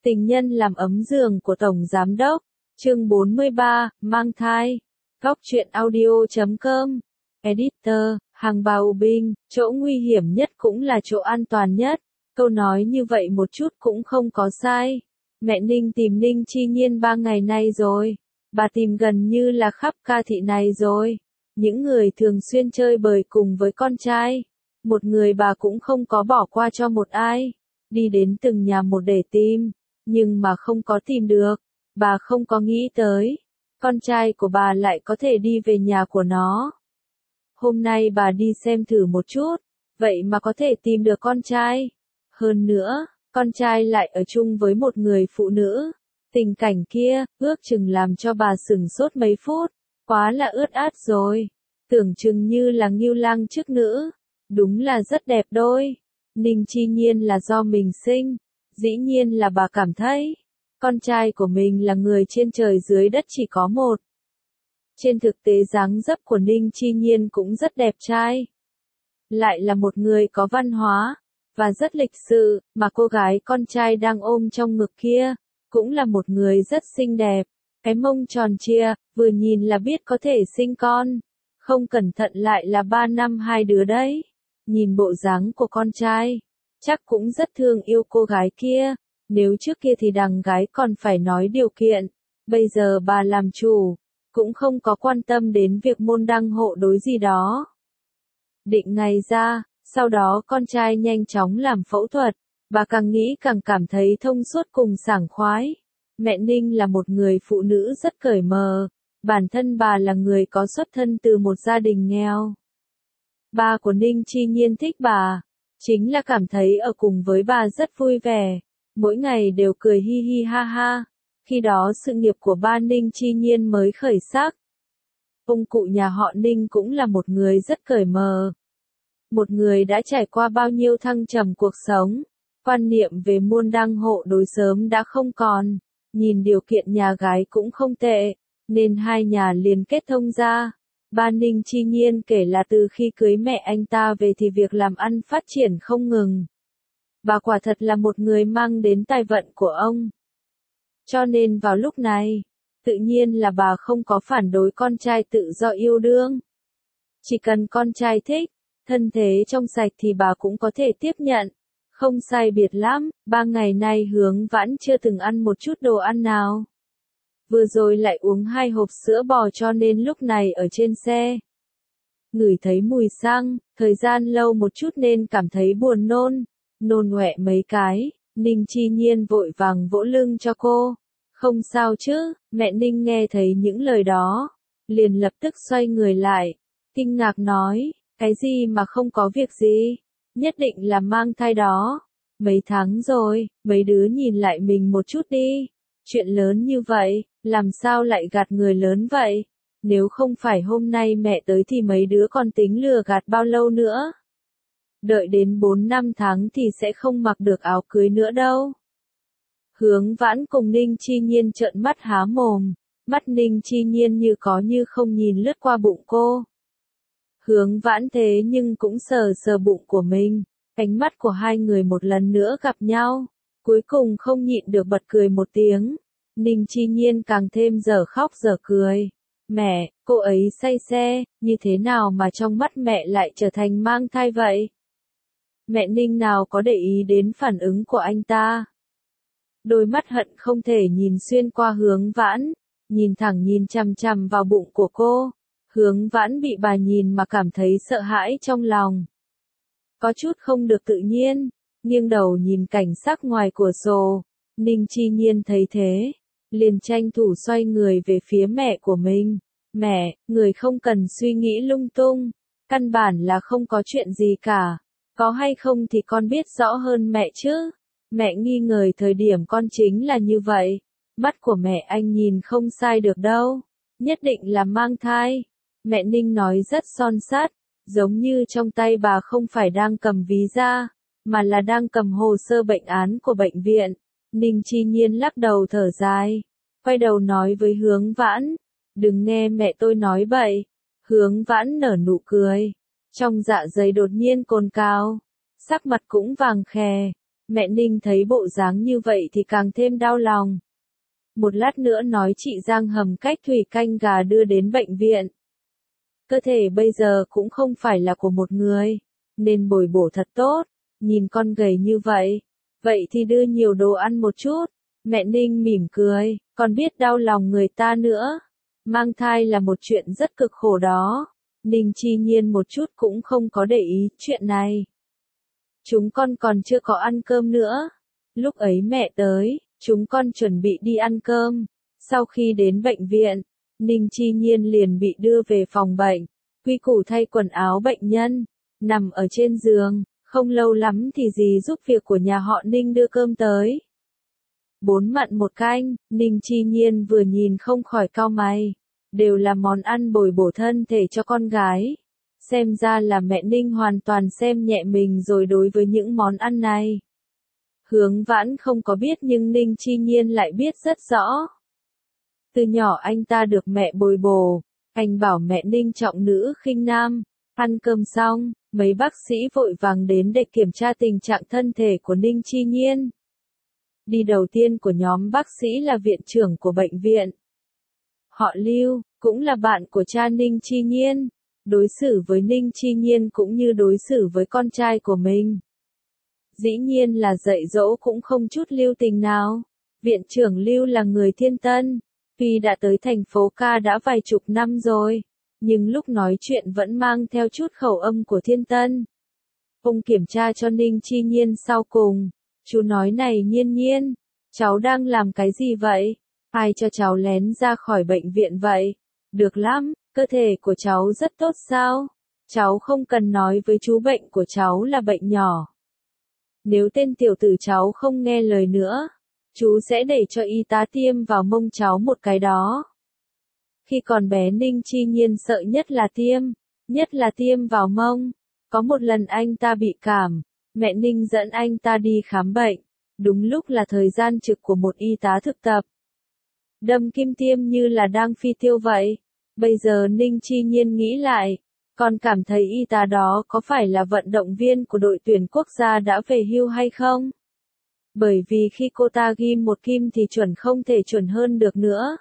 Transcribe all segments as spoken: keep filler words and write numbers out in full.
Tình nhân làm ấm giường của Tổng Giám Đốc. Chương bốn mươi ba, mang thai. Góc truyện audio chấm com. Editor, hàng bào binh, chỗ nguy hiểm nhất cũng là chỗ an toàn nhất. Câu nói như vậy một chút cũng không có sai. Mẹ Ninh tìm Ninh Chi Nhiên ba ngày nay rồi. Bà tìm gần như là khắp ca thị này rồi. Những người thường xuyên chơi bời cùng với con trai. Một người bà cũng không có bỏ qua cho một ai. Đi đến từng nhà một để tìm. Nhưng mà không có tìm được. Bà không có nghĩ tới. Con trai của bà lại có thể đi về nhà của nó. Hôm nay bà đi xem thử một chút. Vậy mà có thể tìm được con trai. Hơn nữa, con trai lại ở chung với một người phụ nữ. Tình cảnh kia, ước chừng làm cho bà sửng sốt mấy phút. Quá là ướt át rồi. Tưởng chừng như là ngưu lang chức nữ. Đúng là rất đẹp đôi. Ninh Chi Nhiên là do mình sinh. Dĩ nhiên là bà cảm thấy. Con trai của mình là người trên trời dưới đất chỉ có một. Trên thực tế dáng dấp của Ninh Chi Nhiên cũng rất đẹp trai. Lại là một người có văn hóa. Và rất lịch sự, mà cô gái con trai đang ôm trong ngực kia. Cũng là một người rất xinh đẹp. Cái mông tròn trịa, vừa nhìn là biết có thể sinh con. Không cẩn thận lại là ba năm hai đứa đấy. Nhìn bộ dáng của con trai. Chắc cũng rất thương yêu cô gái kia. Nếu trước kia thì đằng gái còn phải nói điều kiện. Bây giờ bà làm chủ. Cũng không có quan tâm đến việc môn đăng hộ đối gì đó. Định ngày ra, sau đó con trai nhanh chóng làm phẫu thuật. Bà càng nghĩ càng cảm thấy thông suốt cùng sảng khoái. Mẹ Ninh là một người phụ nữ rất cởi mở. Bản thân bà là người có xuất thân từ một gia đình nghèo. Ba của Ninh Chi Nhiên thích bà. Chính là cảm thấy ở cùng với bà rất vui vẻ. Mỗi ngày đều cười hi hi ha ha. Khi đó sự nghiệp của ba Ninh Chi Nhiên mới khởi sắc. Ông cụ nhà họ Ninh cũng là một người rất cởi mở. Một người đã trải qua bao nhiêu thăng trầm cuộc sống. Quan niệm về môn đăng hộ đối sớm đã không còn. Nhìn điều kiện nhà gái cũng không tệ. Nên hai nhà liền kết thông ra. Ba Ninh Chi Nhiên kể là từ khi cưới mẹ anh ta về thì việc làm ăn phát triển không ngừng. Bà quả thật là một người mang đến tài vận của ông. Cho nên vào lúc này, tự nhiên là bà không có phản đối con trai tự do yêu đương. Chỉ cần con trai thích, thân thế trong sạch thì bà cũng có thể tiếp nhận. Không sai biệt lắm, ba ngày nay Hướng Vãn chưa từng ăn một chút đồ ăn nào. Vừa rồi lại uống hai hộp sữa bò cho nên lúc này ở trên xe. Ngửi thấy mùi xăng, thời gian lâu một chút nên cảm thấy buồn nôn. Nôn ọe mấy cái, Ninh Chi Nhiên vội vàng vỗ lưng cho cô. Không sao chứ, mẹ Ninh nghe thấy những lời đó. Liền lập tức xoay người lại. Kinh ngạc nói, cái gì mà không có việc gì. Nhất định là mang thai đó. Mấy tháng rồi, mấy đứa nhìn lại mình một chút đi. Chuyện lớn như vậy, làm sao lại gạt người lớn vậy? Nếu không phải hôm nay mẹ tới thì mấy đứa còn tính lừa gạt bao lâu nữa? Đợi đến bốn năm tháng thì sẽ không mặc được áo cưới nữa đâu. Hướng Vãn cùng Ninh Chi Nhiên trợn mắt há mồm. Mắt Ninh Chi Nhiên như có như không nhìn lướt qua bụng cô. Hướng Vãn thế nhưng cũng sờ sờ bụng của mình. Ánh mắt của hai người một lần nữa gặp nhau. Cuối cùng không nhịn được bật cười một tiếng. Ninh Chi Nhiên càng thêm dở khóc dở cười. Mẹ, cô ấy say xe, như thế nào mà trong mắt mẹ lại trở thành mang thai vậy? Mẹ Ninh nào có để ý đến phản ứng của anh ta. Đôi mắt hận không thể nhìn xuyên qua Hướng Vãn. Nhìn thẳng nhìn chằm chằm vào bụng của cô. Hướng Vãn bị bà nhìn mà cảm thấy sợ hãi trong lòng. Có chút không được tự nhiên. Nghiêng đầu nhìn cảnh sắc ngoài cửa sổ. Ninh Chi Nhiên thấy thế. Liền tranh thủ xoay người về phía mẹ của mình. Mẹ, người không cần suy nghĩ lung tung. Căn bản là không có chuyện gì cả. Có hay không thì con biết rõ hơn mẹ chứ. Mẹ nghi ngờ thời điểm con chính là như vậy. Mắt của mẹ anh nhìn không sai được đâu. Nhất định là mang thai. Mẹ Ninh nói rất son sát. Giống như trong tay bà không phải đang cầm ví da. Mà là đang cầm hồ sơ bệnh án của bệnh viện. Ninh Chi Nhiên lắc đầu thở dài. Quay đầu nói với Hướng Vãn. Đừng nghe mẹ tôi nói bậy. Hướng Vãn nở nụ cười. Trong dạ dày đột nhiên cồn cào. Sắc mặt cũng vàng khè. Mẹ Ninh thấy bộ dáng như vậy thì càng thêm đau lòng. Một lát nữa nói chị Giang hầm cách thủy canh gà đưa đến bệnh viện. Cơ thể bây giờ cũng không phải là của một người, nên bồi bổ thật tốt, nhìn con gầy như vậy. Vậy thì đưa nhiều đồ ăn một chút. Mẹ Ninh mỉm cười, còn biết đau lòng người ta nữa. Mang thai là một chuyện rất cực khổ đó. Ninh Chi Nhiên một chút cũng không có để ý chuyện này. Chúng con còn chưa có ăn cơm nữa. Lúc ấy mẹ tới, chúng con chuẩn bị đi ăn cơm. Sau khi đến bệnh viện, Ninh Chi Nhiên liền bị đưa về phòng bệnh. Quy củ thay quần áo bệnh nhân, nằm ở trên giường. Không lâu lắm thì dì giúp việc của nhà họ Ninh đưa cơm tới. Bốn mặn một canh, Ninh Chi Nhiên vừa nhìn không khỏi cau mày. Đều là món ăn bồi bổ thân thể cho con gái. Xem ra là mẹ Ninh hoàn toàn xem nhẹ mình rồi đối với những món ăn này. Hướng Vãn không có biết nhưng Ninh Chi Nhiên lại biết rất rõ. Từ nhỏ anh ta được mẹ bồi bổ, anh bảo mẹ Ninh trọng nữ khinh nam. Ăn cơm xong, mấy bác sĩ vội vàng đến để kiểm tra tình trạng thân thể của Ninh Chi Nhiên. Đi đầu tiên của nhóm bác sĩ là viện trưởng của bệnh viện. Họ Lưu, cũng là bạn của cha Ninh Chi Nhiên. Đối xử với Ninh Chi Nhiên cũng như đối xử với con trai của mình. Dĩ nhiên là dạy dỗ cũng không chút lưu tình nào. Viện trưởng Lưu là người Thiên Tân. Tuy đã tới thành phố ca đã vài chục năm rồi, nhưng lúc nói chuyện vẫn mang theo chút khẩu âm của Thiên Tân. Ông kiểm tra cho Ninh Chi Nhiên sau cùng. Chú nói này Nhiên Nhiên, cháu đang làm cái gì vậy? Ai cho cháu lén ra khỏi bệnh viện vậy? Được lắm, cơ thể của cháu rất tốt sao? Cháu không cần nói với chú bệnh của cháu là bệnh nhỏ. Nếu tên tiểu tử cháu không nghe lời nữa, chú sẽ để cho y tá tiêm vào mông cháu một cái đó. Khi còn bé Ninh Chi Nhiên sợ nhất là tiêm, nhất là tiêm vào mông. Có một lần anh ta bị cảm, mẹ Ninh dẫn anh ta đi khám bệnh, đúng lúc là thời gian trực của một y tá thực tập. Đâm kim tiêm như là đang phi tiêu vậy. Bây giờ Ninh Chi Nhiên nghĩ lại, còn cảm thấy y tá đó có phải là vận động viên của đội tuyển quốc gia đã về hưu hay không? Bởi vì khi cô ta ghim một kim thì chuẩn không thể chuẩn hơn được nữa.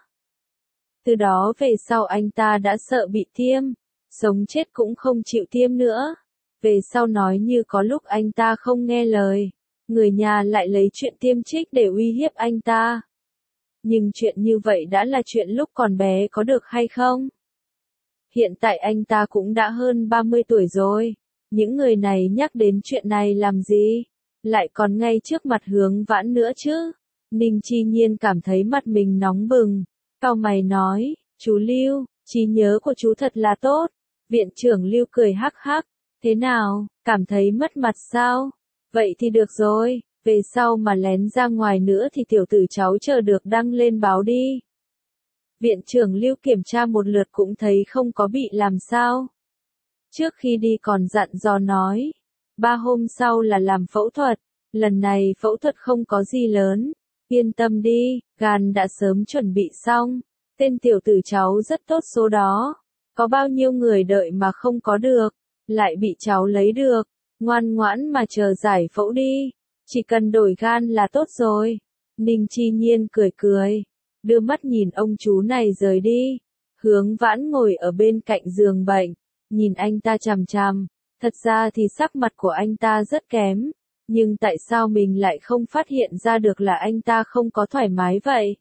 Từ đó về sau anh ta đã sợ bị tiêm, sống chết cũng không chịu tiêm nữa. Về sau nói như có lúc anh ta không nghe lời, người nhà lại lấy chuyện tiêm trích để uy hiếp anh ta. Nhưng chuyện như vậy đã là chuyện lúc còn bé có được hay không? Hiện tại anh ta cũng đã hơn ba mươi tuổi rồi. Những người này nhắc đến chuyện này làm gì? Lại còn ngay trước mặt Hướng Vãn nữa chứ? Ninh Chi Nhiên cảm thấy mặt mình nóng bừng. Cau mày nói, chú Lưu, trí nhớ của chú thật là tốt. Viện trưởng Lưu cười hắc hắc. Thế nào, cảm thấy mất mặt sao? Vậy thì được rồi, về sau mà lén ra ngoài nữa thì tiểu tử cháu chờ được đăng lên báo đi. Viện trưởng Lưu kiểm tra một lượt cũng thấy không có bị làm sao. Trước khi đi còn dặn dò nói, ba hôm sau là làm phẫu thuật, lần này phẫu thuật không có gì lớn, yên tâm đi, gan đã sớm chuẩn bị xong, tên tiểu tử cháu rất tốt số đó, có bao nhiêu người đợi mà không có được, lại bị cháu lấy được, ngoan ngoãn mà chờ giải phẫu đi, chỉ cần đổi gan là tốt rồi. Ninh Chi Nhiên cười cười, đưa mắt nhìn ông chú này rời đi. Hướng Vãn ngồi ở bên cạnh giường bệnh, nhìn anh ta chằm chằm, thật ra thì sắc mặt của anh ta rất kém, nhưng tại sao mình lại không phát hiện ra được là anh ta không có thoải mái vậy?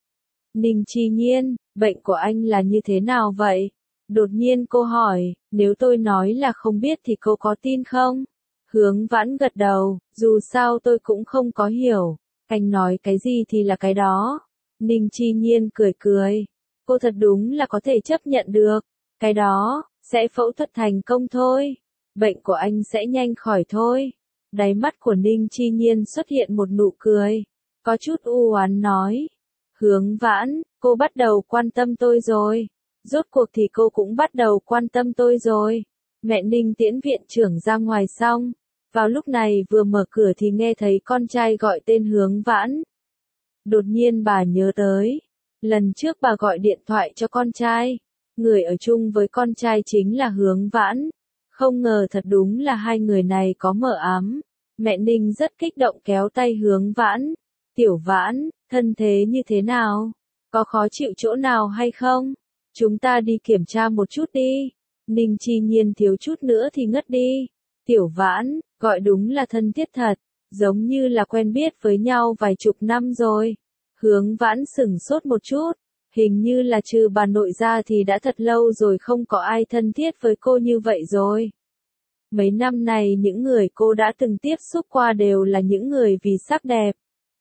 Ninh Chi Nhiên, bệnh của anh là như thế nào vậy? Đột nhiên cô hỏi, nếu tôi nói là không biết thì cô có tin không? Hướng Vãn gật đầu, dù sao tôi cũng không có hiểu, anh nói cái gì thì là cái đó. Ninh Chi Nhiên cười cười, cô thật đúng là có thể chấp nhận được, cái đó, sẽ phẫu thuật thành công thôi, bệnh của anh sẽ nhanh khỏi thôi. Đáy mắt của Ninh Chi Nhiên xuất hiện một nụ cười, có chút u oán nói, Hướng Vãn, cô bắt đầu quan tâm tôi rồi, rốt cuộc thì cô cũng bắt đầu quan tâm tôi rồi. Mẹ Ninh tiễn viện trưởng ra ngoài xong, vào lúc này vừa mở cửa thì nghe thấy con trai gọi tên Hướng Vãn. Đột nhiên bà nhớ tới, lần trước bà gọi điện thoại cho con trai, người ở chung với con trai chính là Hướng Vãn, không ngờ thật đúng là hai người này có mờ ám. Mẹ Ninh rất kích động kéo tay Hướng Vãn. Tiểu Vãn, thân thế như thế nào? Có khó chịu chỗ nào hay không? Chúng ta đi kiểm tra một chút đi. Ninh Chi Nhiên thiếu chút nữa thì ngất đi. Tiểu Vãn, gọi đúng là thân thiết thật, giống như là quen biết với nhau vài chục năm rồi. Hướng Vãn sửng sốt một chút, hình như là trừ bà nội ra thì đã thật lâu rồi không có ai thân thiết với cô như vậy rồi. Mấy năm này những người cô đã từng tiếp xúc qua đều là những người vì sắc đẹp,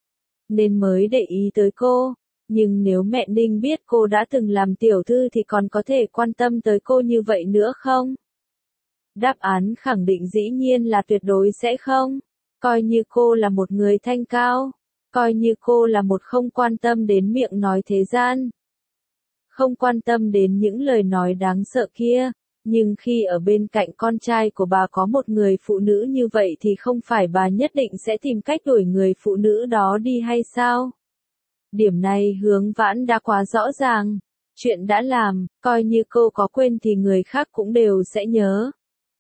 nên mới để ý tới cô. Nhưng nếu mẹ Ninh biết cô đã từng làm tiểu thư thì còn có thể quan tâm tới cô như vậy nữa không? Đáp án khẳng định dĩ nhiên là tuyệt đối sẽ không. Coi như cô là một người thanh cao, coi như cô là một không quan tâm đến miệng nói thế gian, không quan tâm đến những lời nói đáng sợ kia, nhưng khi ở bên cạnh con trai của bà có một người phụ nữ như vậy thì không phải bà nhất định sẽ tìm cách đuổi người phụ nữ đó đi hay sao? Điểm này Hướng Vãn đã quá rõ ràng. Chuyện đã làm, coi như cô có quên thì người khác cũng đều sẽ nhớ.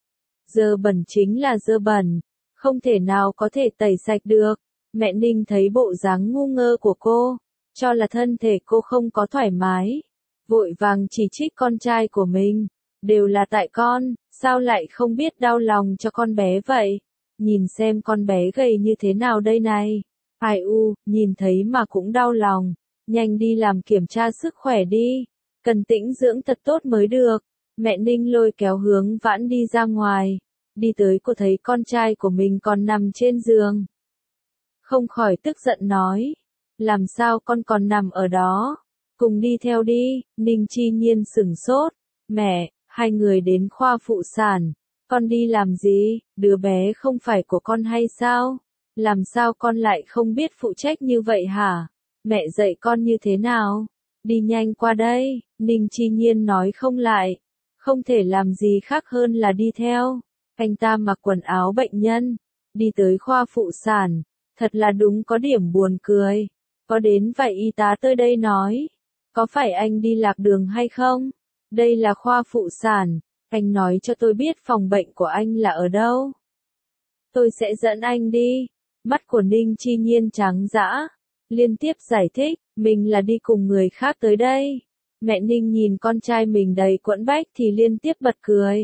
Dơ bẩn chính là dơ bẩn, không thể nào có thể tẩy sạch được. Mẹ Ninh thấy bộ dáng ngu ngơ của cô, cho là thân thể cô không có thoải mái, vội vàng chỉ trích con trai của mình. Đều là tại con, sao lại không biết đau lòng cho con bé vậy? Nhìn xem con bé gầy như thế nào đây này. Ai u, nhìn thấy mà cũng đau lòng. Nhanh đi làm kiểm tra sức khỏe đi. Cần tĩnh dưỡng thật tốt mới được. Mẹ Ninh lôi kéo Hướng Vãn đi ra ngoài. Đi tới cô thấy con trai của mình còn nằm trên giường. Không khỏi tức giận nói. Làm sao con còn nằm ở đó? Cùng đi theo đi. Ninh Chi Nhiên sửng sốt. Mẹ, hai người đến khoa phụ sản. Con đi làm gì? Đứa bé không phải của con hay sao? Làm sao con lại không biết phụ trách như vậy hả? Mẹ dạy con như thế nào? Đi nhanh qua đây. Ninh Chi Nhiên nói không lại. Không thể làm gì khác hơn là đi theo. Anh ta mặc quần áo bệnh nhân. Đi tới khoa phụ sản. Thật là đúng có điểm buồn cười. Có đến vài y tá tới đây nói. Có phải anh đi lạc đường hay không? Đây là khoa phụ sản. Anh nói cho tôi biết phòng bệnh của anh là ở đâu. Tôi sẽ dẫn anh đi. Mắt của Ninh Chi Nhiên trắng dã. Liên tiếp giải thích, mình là đi cùng người khác tới đây. Mẹ Ninh nhìn con trai mình đầy quẫn bách thì liên tiếp bật cười.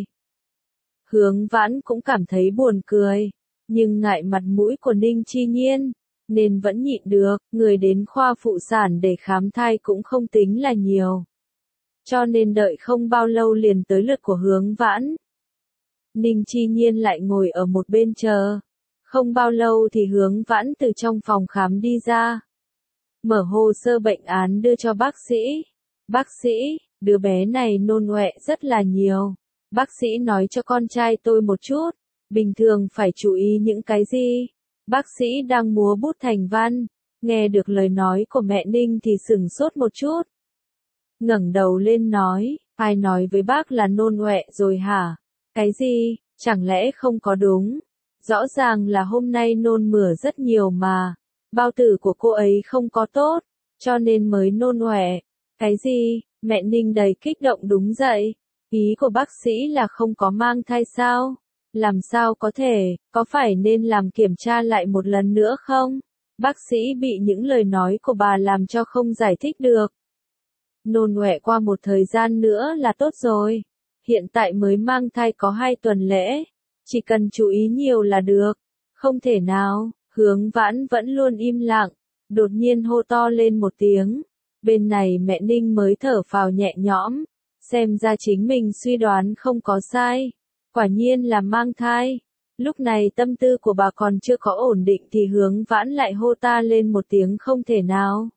Hướng Vãn cũng cảm thấy buồn cười, nhưng ngại mặt mũi của Ninh Chi Nhiên, nên vẫn nhịn được. Người đến khoa phụ sản để khám thai cũng không tính là nhiều, cho nên đợi không bao lâu liền tới lượt của Hướng Vãn. Ninh Chi Nhiên lại ngồi ở một bên chờ. Không bao lâu thì Hướng Vãn từ trong phòng khám đi ra. Mở hồ sơ bệnh án đưa cho bác sĩ. Bác sĩ, đứa bé này nôn ọe rất là nhiều. Bác sĩ nói cho con trai tôi một chút. Bình thường phải chú ý những cái gì? Bác sĩ đang múa bút thành văn. Nghe được lời nói của mẹ Ninh thì sửng sốt một chút. Ngẩng đầu lên nói, ai nói với bác là nôn ọe rồi hả? Cái gì? Chẳng lẽ không có đúng? Rõ ràng là hôm nay nôn mửa rất nhiều mà. Bao tử của cô ấy không có tốt, cho nên mới nôn ọe. Cái gì? Mẹ Ninh đầy kích động đúng vậy. Ý của bác sĩ là không có mang thai sao? Làm sao có thể, có phải nên làm kiểm tra lại một lần nữa không? Bác sĩ bị những lời nói của bà làm cho không giải thích được. Nôn ọe qua một thời gian nữa là tốt rồi. Hiện tại mới mang thai có hai tuần lễ. Chỉ cần chú ý nhiều là được. Không thể nào. Hướng Vãn vẫn luôn im lặng. Đột nhiên hô to lên một tiếng. Bên này mẹ Ninh mới thở phào nhẹ nhõm. Xem ra chính mình suy đoán không có sai. Quả nhiên là mang thai. Lúc này tâm tư của bà còn chưa có ổn định thì Hướng Vãn lại hô ta lên một tiếng không thể nào.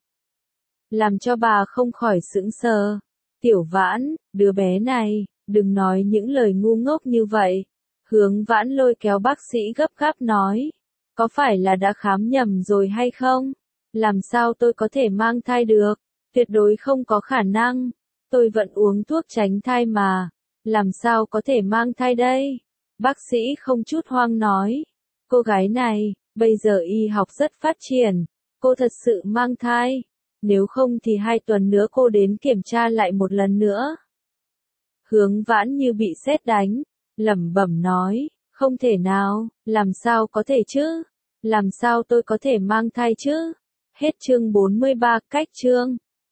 Làm cho bà không khỏi sững sờ. Tiểu Vãn, đứa bé này, đừng nói những lời ngu ngốc như vậy. Hướng Vãn lôi kéo bác sĩ gấp gáp nói. Có phải là đã khám nhầm rồi hay không? Làm sao tôi có thể mang thai được? Tuyệt đối không có khả năng. Tôi vẫn uống thuốc tránh thai mà. Làm sao có thể mang thai đây? Bác sĩ không chút hoang nói. Cô gái này, bây giờ y học rất phát triển. Cô thật sự mang thai. Nếu không thì hai tuần nữa cô đến kiểm tra lại một lần nữa. Hướng Vãn như bị sét đánh. Lẩm bẩm nói. Không thể nào, làm sao có thể chứ? Làm sao tôi có thể mang thai chứ? Hết chương bốn mươi ba, cách chương.